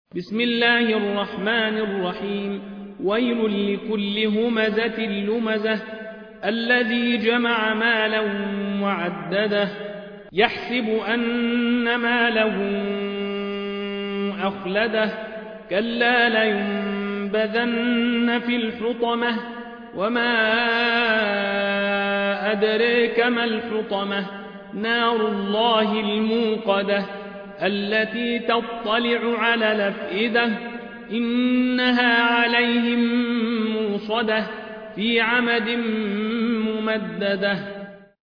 بسم الله الرحمن الرحيم ويل لكل همزة لمزة الذي جمع مالا وعدده يحسب أن ماله أخلده كلا لينبذن في الحطمة وما أدريك ما الحطمة نار الله الموقدة التي تطلع على الأفئدة إنها عليهم موصدة في عمد ممددة